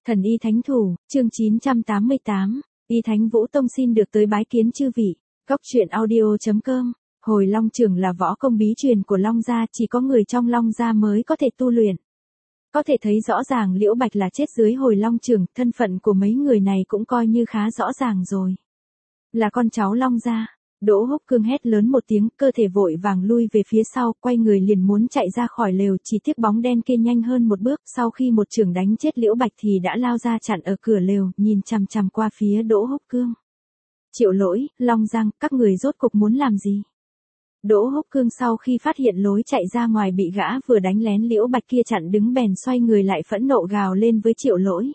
Thần y thánh thủ, chương 988, y thánh Vũ Tông xin được tới bái kiến chư vị. Góc truyện audio.com. Hồi Long Trường là võ công bí truyền của Long gia, chỉ có người trong Long gia mới có thể tu luyện. Có thể thấy rõ ràng Liễu Bạch là chết dưới Hồi Long Trường, thân phận của mấy người này cũng coi như khá rõ ràng rồi. Là con cháu Long gia. Đỗ Húc Cương hét lớn một tiếng, cơ thể vội vàng lui về phía sau, quay người liền muốn chạy ra khỏi lều, chỉ tiếc bóng đen kia nhanh hơn một bước, sau khi một chưởng đánh chết Liễu Bạch thì đã lao ra chặn ở cửa lều, nhìn chằm chằm qua phía Đỗ Húc Cương. Triệu Lỗi, Long Giang, các người rốt cục muốn làm gì? Đỗ Húc Cương sau khi phát hiện lối chạy ra ngoài bị gã vừa đánh lén Liễu Bạch kia chặn đứng bèn xoay người lại phẫn nộ gào lên với Triệu Lỗi.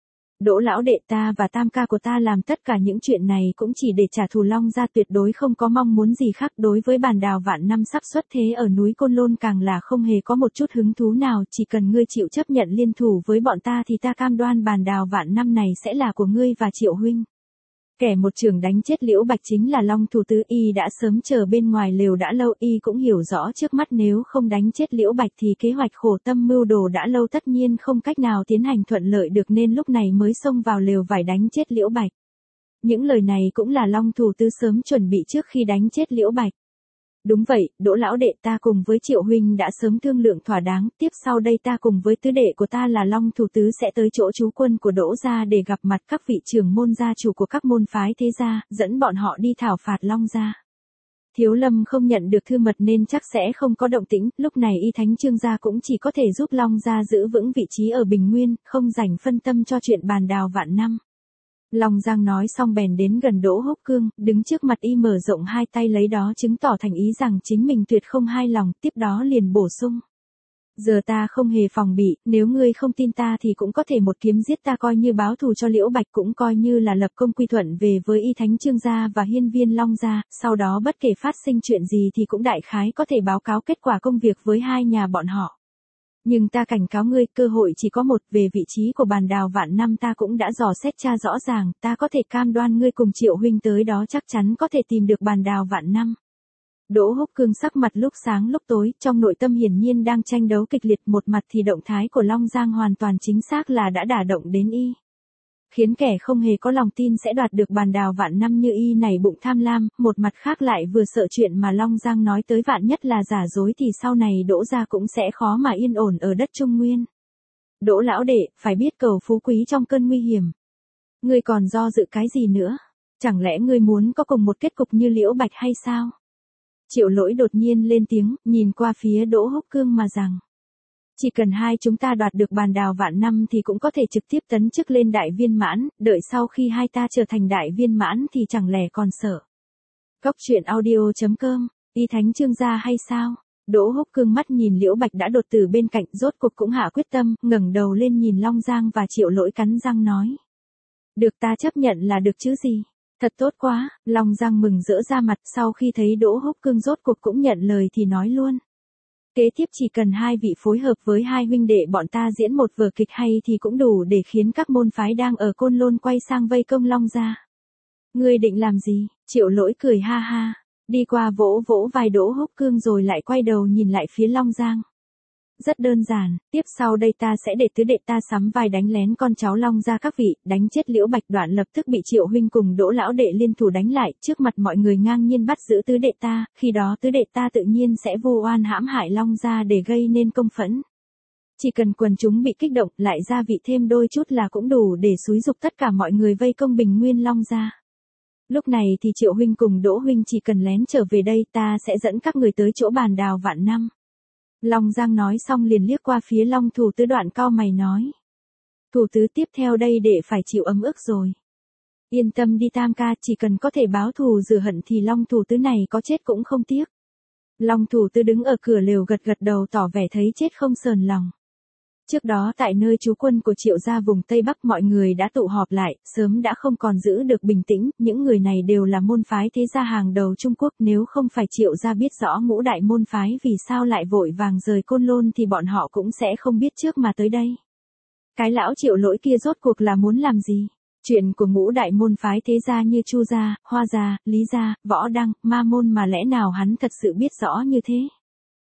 Đỗ lão đệ, ta và tam ca của ta làm tất cả những chuyện này cũng chỉ để trả thù Long gia, tuyệt đối không có mong muốn gì khác. Đối với Bàn Đào vạn năm sắp xuất thế ở núi Côn Lôn càng là không hề có một chút hứng thú nào, chỉ cần ngươi chịu chấp nhận liên thủ với bọn ta thì ta cam đoan Bàn Đào vạn năm này sẽ là của ngươi và Triệu huynh. Kẻ một chưởng đánh chết Liễu Bạch chính là Long thủ tứ, y đã sớm chờ bên ngoài lều đã lâu, y cũng hiểu rõ trước mắt nếu không đánh chết Liễu Bạch thì kế hoạch khổ tâm mưu đồ đã lâu tất nhiên không cách nào tiến hành thuận lợi được, nên lúc này mới xông vào lều vải đánh chết Liễu Bạch. Những lời này cũng là Long thủ tứ sớm chuẩn bị trước khi đánh chết Liễu Bạch. Đúng vậy, Đỗ lão đệ, ta cùng với Triệu huynh đã sớm thương lượng thỏa đáng, tiếp sau đây ta cùng với tứ đệ của ta là Long thủ tứ sẽ tới chỗ trú quân của Đỗ gia để gặp mặt các vị trưởng môn gia chủ của các môn phái thế gia, dẫn bọn họ đi thảo phạt Long gia. Thiếu Lâm không nhận được thư mật nên chắc sẽ không có động tĩnh, lúc này y thánh Trương gia cũng chỉ có thể giúp Long gia giữ vững vị trí ở Bình Nguyên, không rảnh phân tâm cho chuyện Bàn Đào vạn năm. Long Giang nói xong bèn đến gần Đỗ Húc Cương, đứng trước mặt y mở rộng hai tay lấy đó chứng tỏ thành ý rằng chính mình tuyệt không hài lòng, tiếp đó liền bổ sung. Giờ ta không hề phòng bị, nếu ngươi không tin ta thì cũng có thể một kiếm giết ta coi như báo thù cho Liễu Bạch, cũng coi như là lập công quy thuận về với y thánh Trương gia và hiên viên Long gia, sau đó bất kể phát sinh chuyện gì thì cũng đại khái có thể báo cáo kết quả công việc với hai nhà bọn họ. Nhưng ta cảnh cáo ngươi, cơ hội chỉ có một, về vị trí của Bàn Đào vạn năm ta cũng đã dò xét tra rõ ràng, ta có thể cam đoan ngươi cùng Triệu huynh tới đó chắc chắn có thể tìm được Bàn Đào vạn năm. Đỗ Húc Cương sắc mặt lúc sáng lúc tối, trong nội tâm hiển nhiên đang tranh đấu kịch liệt, một mặt thì động thái của Long Giang hoàn toàn chính xác là đã đả động đến y. Khiến kẻ không hề có lòng tin sẽ đoạt được Bàn Đào vạn năm như y này bụng tham lam, một mặt khác lại vừa sợ chuyện mà Long Giang nói tới vạn nhất là giả dối thì sau này Đỗ gia cũng sẽ khó mà yên ổn ở đất Trung Nguyên. Đỗ lão đệ, phải biết cầu phú quý trong cơn nguy hiểm. Ngươi còn do dự cái gì nữa? Chẳng lẽ ngươi muốn có cùng một kết cục như Liễu Bạch hay sao? Triệu Lỗi đột nhiên lên tiếng, nhìn qua phía Đỗ Húc Cương mà rằng. Chỉ cần hai chúng ta đoạt được Bàn Đào vạn năm thì cũng có thể trực tiếp tấn chức lên đại viên mãn, đợi sau khi hai ta trở thành đại viên mãn thì chẳng lẽ còn sợ. Góc truyện audio.com, y thánh Trương gia hay sao? Đỗ Húc Cương mắt nhìn Liễu Bạch đã đột tử bên cạnh, rốt cuộc cũng hạ quyết tâm, ngẩng đầu lên nhìn Long Giang và Triệu Lỗi cắn răng nói. Được, ta chấp nhận là được chứ gì. Thật tốt quá, Long Giang mừng rỡ ra mặt, sau khi thấy Đỗ Húc Cương rốt cuộc cũng nhận lời thì nói luôn. Kế tiếp chỉ cần hai vị phối hợp với hai huynh đệ bọn ta diễn một vở kịch hay thì cũng đủ để khiến các môn phái đang ở Côn Lôn quay sang vây công Long gia. Ngươi định làm gì? Triệu Lỗi cười ha ha, đi qua vỗ vỗ vai Đỗ Húc Cương rồi lại quay đầu nhìn lại phía Long Giang. Rất đơn giản, tiếp sau đây ta sẽ để tứ đệ ta sắm vai đánh lén con cháu Long gia các vị, đánh chết Liễu Bạch, đoạn lập tức bị Triệu huynh cùng Đỗ lão đệ liên thủ đánh lại, trước mặt mọi người ngang nhiên bắt giữ tứ đệ ta, khi đó tứ đệ ta tự nhiên sẽ vu oan hãm hại Long gia để gây nên công phẫn. Chỉ cần quần chúng bị kích động, lại gia vị thêm đôi chút là cũng đủ để xúi giục tất cả mọi người vây công Bình Nguyên Long gia. Lúc này thì Triệu huynh cùng Đỗ huynh chỉ cần lén trở về đây, ta sẽ dẫn các người tới chỗ Bàn Đào vạn năm. Long Giang nói xong liền liếc qua phía Long thủ tứ, đoạn cau mày nói. Thủ tứ, tiếp theo đây để phải chịu ấm ức rồi. Yên tâm đi tam ca, chỉ cần có thể báo thù rửa hận thì Long thủ tứ này có chết cũng không tiếc. Long thủ tứ đứng ở cửa lều gật gật đầu tỏ vẻ thấy chết không sờn lòng. Trước đó tại nơi trú quân của Triệu gia vùng Tây Bắc mọi người đã tụ họp lại, sớm đã không còn giữ được bình tĩnh, những người này đều là môn phái thế gia hàng đầu Trung Quốc, nếu không phải Triệu gia biết rõ ngũ đại môn phái vì sao lại vội vàng rời Côn Lôn thì bọn họ cũng sẽ không biết trước mà tới đây. Cái lão Triệu Lỗi kia rốt cuộc là muốn làm gì? Chuyện của ngũ đại môn phái thế gia như Chu gia, Hoa gia, Lý gia, Võ Đăng, Ma môn mà lẽ nào hắn thật sự biết rõ như thế?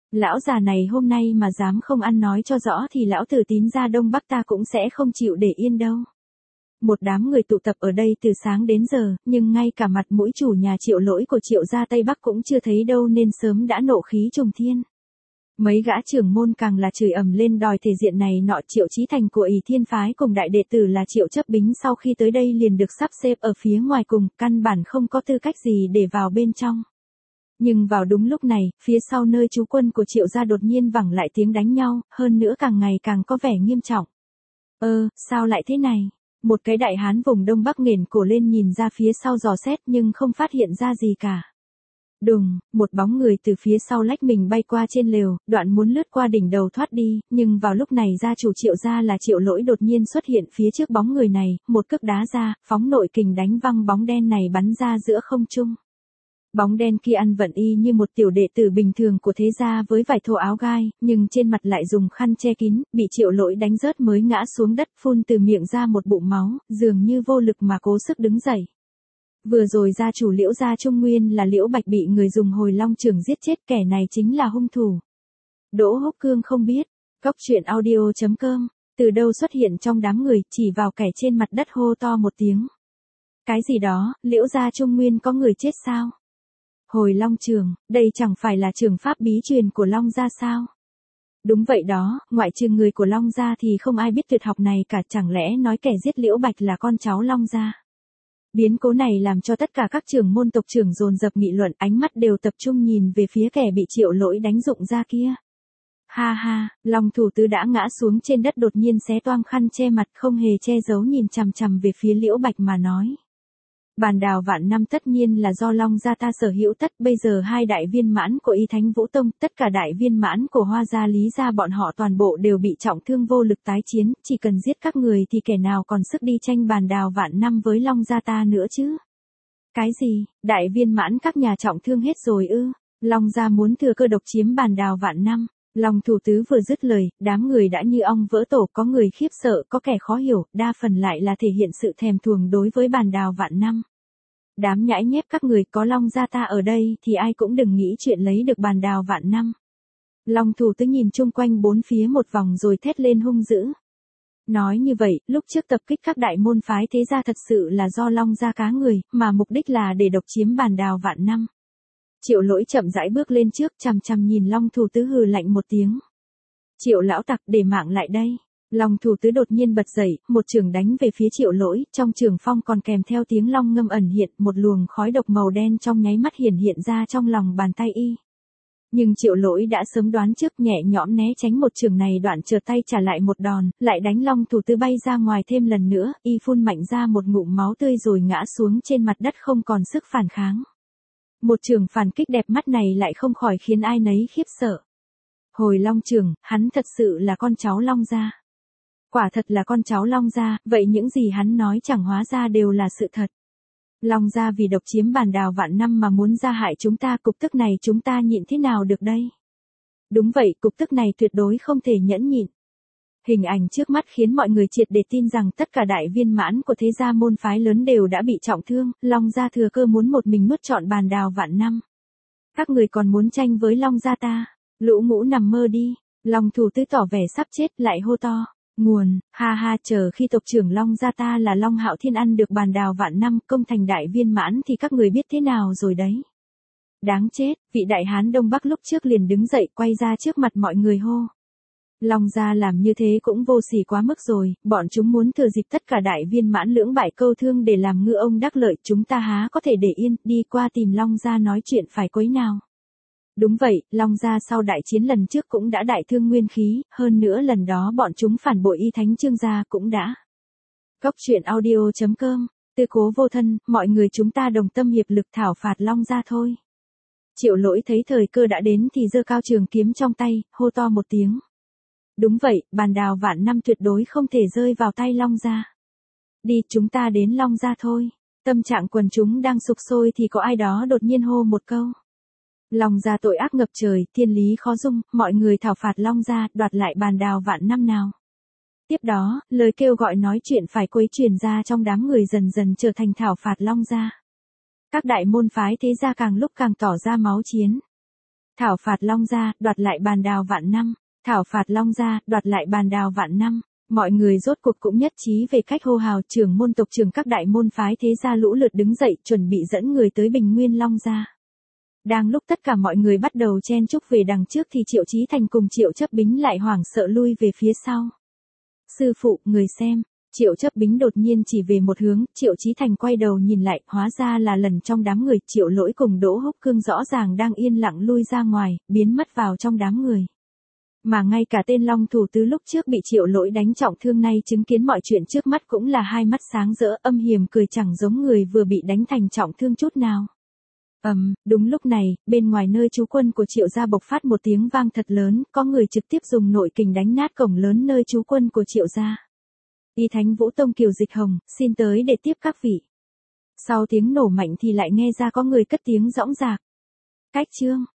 Lão già này hôm nay mà dám không ăn nói cho rõ thì lão tử Tín gia Đông Bắc ta cũng sẽ không chịu để yên đâu. Một đám người tụ tập ở đây từ sáng đến giờ, nhưng ngay cả mặt mũi chủ nhà Triệu Lỗi của Triệu gia Tây Bắc cũng chưa thấy đâu nên sớm đã nộ khí trùng thiên. Mấy gã trưởng môn càng là chửi ầm lên đòi thể diện này nọ. Triệu Chí Thành của Ỷ Thiên phái cùng đại đệ tử là Triệu Chấp Bính sau khi tới đây liền được sắp xếp ở phía ngoài cùng, căn bản không có tư cách gì để vào bên trong. Nhưng vào đúng lúc này, phía sau nơi trú quân của Triệu gia đột nhiên vẳng lại tiếng đánh nhau, hơn nữa càng ngày càng có vẻ nghiêm trọng. Sao lại thế này? Một cái đại hán vùng Đông Bắc nghển cổ lên nhìn ra phía sau dò xét nhưng không phát hiện ra gì cả. Đùng, một bóng người từ phía sau lách mình bay qua trên lều, đoạn muốn lướt qua đỉnh đầu thoát đi, nhưng vào lúc này gia chủ Triệu gia là Triệu Lỗi đột nhiên xuất hiện phía trước bóng người này, một cước đá ra, phóng nội kình đánh văng bóng đen này bắn ra giữa không trung. Bóng đen kia ăn vận y như một tiểu đệ tử bình thường của thế gia với vải thô áo gai, nhưng trên mặt lại dùng khăn che kín, bị Triệu Lỗi đánh rớt mới ngã xuống đất phun từ miệng ra một bụng máu, dường như vô lực mà cố sức đứng dậy. Vừa rồi gia chủ Liễu gia Trung Nguyên là Liễu Bạch bị người dùng hồi long chưởng giết chết, kẻ này chính là hung thủ. Đỗ Húc Cương không biết, Cóc Truyện Audio.com, từ đâu xuất hiện trong đám người, chỉ vào kẻ trên mặt đất hô to một tiếng. Cái gì đó, Liễu gia Trung Nguyên có người chết sao? Hồi long trường, đây chẳng phải là trường pháp bí truyền của Long gia sao? Đúng vậy đó, ngoại trừ người của Long gia thì không ai biết tuyệt học này cả, chẳng lẽ nói kẻ giết Liễu Bạch là con cháu Long gia? Biến cố này làm cho tất cả các trưởng môn tộc trưởng dồn dập nghị luận, ánh mắt đều tập trung nhìn về phía kẻ bị Triệu Lỗi đánh rụng ra kia. Ha ha, Long thủ tứ đã ngã xuống trên đất đột nhiên xé toang khăn che mặt không hề che giấu nhìn chằm chằm về phía Liễu Bạch mà nói. Bàn đào vạn năm tất nhiên là do Long gia ta sở hữu tất, bây giờ hai đại viên mãn của Y Thánh Vũ Tông, tất cả đại viên mãn của Hoa gia Lý gia bọn họ toàn bộ đều bị trọng thương vô lực tái chiến, chỉ cần giết các người thì kẻ nào còn sức đi tranh bàn đào vạn năm với Long gia ta nữa chứ? Cái gì, đại viên mãn các nhà trọng thương hết rồi ư? Long gia muốn thừa cơ độc chiếm bàn đào vạn năm. Long thủ tứ vừa dứt lời, đám người đã như ong vỡ tổ, có người khiếp sợ, có kẻ khó hiểu, đa phần lại là thể hiện sự thèm thuồng đối với bàn đào vạn năm. Đám nhãi nhép các người, có Long gia ta ở đây thì ai cũng đừng nghĩ chuyện lấy được bàn đào vạn năm. Long thủ tứ nhìn chung quanh bốn phía một vòng rồi thét lên hung dữ. Nói như vậy, lúc trước tập kích các đại môn phái thế gia thật sự là do Long gia cá người, mà mục đích là để độc chiếm bàn đào vạn năm. Triệu Lỗi chậm rãi bước lên trước, chằm chằm nhìn Long thủ tứ hừ lạnh một tiếng. Triệu lão tặc, để mạng lại đây. Long thủ tứ đột nhiên bật dậy, một chưởng đánh về phía Triệu Lỗi, trong chưởng phong còn kèm theo tiếng long ngâm ẩn hiện, một luồng khói độc màu đen trong nháy mắt hiện ra trong lòng bàn tay y. Nhưng Triệu Lỗi đã sớm đoán trước, nhẹ nhõm né tránh một chưởng này, đoạn trượt tay trả lại một đòn, lại đánh Long thủ tứ bay ra ngoài thêm lần nữa, y phun mạnh ra một ngụm máu tươi rồi ngã xuống trên mặt đất không còn sức phản kháng. Một chưởng phản kích đẹp mắt này lại không khỏi khiến ai nấy khiếp sợ. Hồi long chưởng, hắn thật sự là con cháu Long gia. Quả thật là con cháu Long gia, vậy những gì hắn nói chẳng hóa ra đều là sự thật. Long gia vì độc chiếm bàn đào vạn năm mà muốn ra hại chúng ta, cục tức này chúng ta nhịn thế nào được đây? Đúng vậy, cục tức này tuyệt đối không thể nhẫn nhịn. Hình ảnh trước mắt khiến mọi người triệt để tin rằng tất cả đại viên mãn của thế gia môn phái lớn đều đã bị trọng thương, Long gia thừa cơ muốn một mình nuốt trọn bàn đào vạn năm. Các người còn muốn tranh với Long gia ta? Lũ ngũ nằm mơ đi. Long thủ tứ tỏ vẻ sắp chết lại hô to. Nguồn, ha ha, chờ khi tộc trưởng Long gia ta là Long Hạo Thiên ăn được bàn đào vạn năm công thành đại viên mãn thì các người biết thế nào rồi đấy. Đáng chết, vị đại hán Đông Bắc lúc trước liền đứng dậy quay ra trước mặt mọi người hô. Long gia làm như thế cũng vô sỉ quá mức rồi, bọn chúng muốn thừa dịp tất cả đại viên mãn lưỡng bại câu thương để làm ngư ông đắc lợi, chúng ta há có thể để yên, đi qua tìm Long gia nói chuyện phải quấy nào. Đúng vậy, Long gia sau đại chiến lần trước cũng đã đại thương nguyên khí, hơn nữa lần đó bọn chúng phản bội Y Thánh Trương gia cũng đã. Cóc Truyện Audio.com, tư cố vô thân, mọi người chúng ta đồng tâm hiệp lực thảo phạt Long gia thôi. Triệu Lỗi thấy thời cơ đã đến thì giơ cao trường kiếm trong tay, hô to một tiếng. Đúng vậy, bàn đào vạn năm tuyệt đối không thể rơi vào tay Long gia. Đi, chúng ta đến Long gia thôi. Tâm trạng quần chúng đang sục sôi thì có ai đó đột nhiên hô một câu. Long gia tội ác ngập trời, thiên lý khó dung, mọi người thảo phạt Long gia, đoạt lại bàn đào vạn năm nào. Tiếp đó, lời kêu gọi nói chuyện phải quấy truyền ra trong đám người dần dần trở thành thảo phạt Long gia. Các đại môn phái thế gia càng lúc càng tỏ ra máu chiến. Thảo phạt Long Gia, đoạt lại bàn đào vạn năm. Thảo phạt Long Gia, đoạt lại bàn đào vạn năm. Mọi người rốt cuộc cũng nhất trí về cách hô hào, trưởng môn tộc trưởng các đại môn phái thế gia lũ lượt đứng dậy chuẩn bị dẫn người tới Bình Nguyên Long Gia. Đang lúc tất cả mọi người bắt đầu chen chúc về đằng trước thì Triệu Chí Thành cùng Triệu Chấp Bính lại hoảng sợ lui về phía sau. Sư phụ, người xem. Triệu Chấp Bính đột nhiên chỉ về một hướng, Triệu Chí Thành quay đầu nhìn lại, hóa ra là lần trong đám người, Triệu Lỗi cùng Đỗ Húc Cương rõ ràng đang yên lặng lui ra ngoài, biến mất vào trong đám người. Mà ngay cả tên Long Thủ Tứ lúc trước bị Triệu Lỗi đánh trọng thương nay chứng kiến mọi chuyện trước mắt cũng là hai mắt sáng rỡ, âm hiểm cười chẳng giống người vừa bị đánh thành trọng thương chút nào. Đúng lúc này, bên ngoài nơi trú quân của Triệu gia bộc phát một tiếng vang thật lớn, có người trực tiếp dùng nội kình đánh nát cổng lớn nơi trú quân của Triệu gia. Y Thánh Vũ Tông Kiều Dịch Hồng, xin tới để tiếp các vị. Sau tiếng nổ mạnh thì lại nghe ra có người cất tiếng dõng dạc. Cách chương.